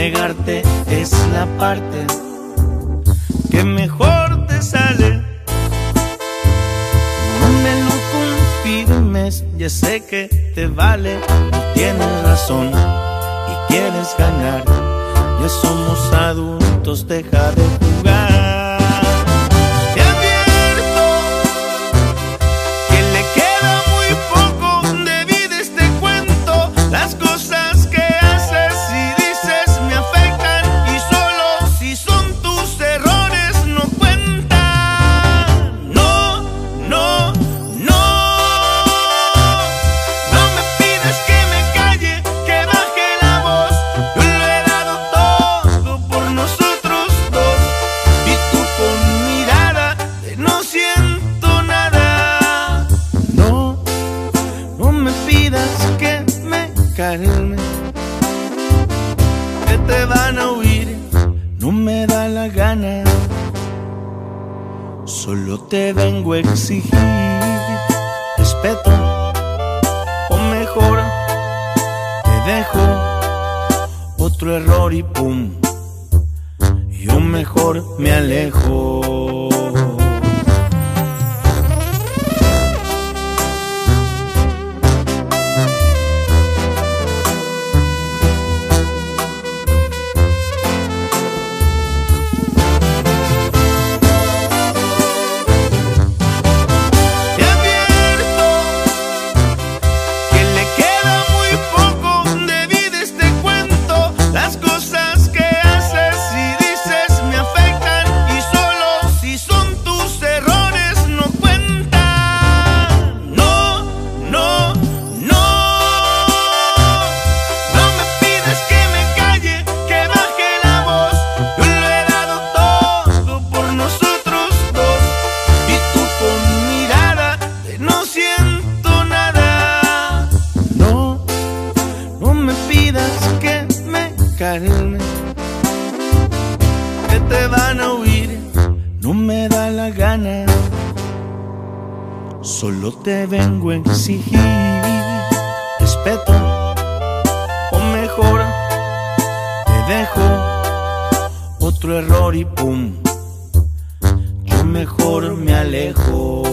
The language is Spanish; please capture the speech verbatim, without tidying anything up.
negarte es la parte que mejor te sale. No me lo confirmes, ya sé que te vale. No tienes razón y quieres ganar. Ya somos adultos, deja de jugar. Te advierto que le queda muy poco de vida a este cuento. Las cosas que haces y dices me afectan, y solo si son tus errores no cuentan. No, no, no. No me pidas que me calle, que baje la voz. Yo lo he dado todo por nosotros dos, y tú con mirada de no siento nada. No, no me pidas que me calme, que te van a oír, no me da la gana. Solo te vengo a exigir respeto, o mejor te dejo otro error y pum, yo mejor me alejo. Te advierto que le queda muy poco de vida a este cuento. Las cosas que haces y dices me afectan, y solo si son tus errores no cuentan. No, no, no. No me pides que me calle, que baje la voz. Yo lo he dado todo por nosotros dos, y tú con mirada de no siento nada. No, no me pidas que me calme, que te van a oír, no me da la gana. Solo te vengo a exigir respeto, o mejor te dejo otro error y pum, yo mejor me alejo.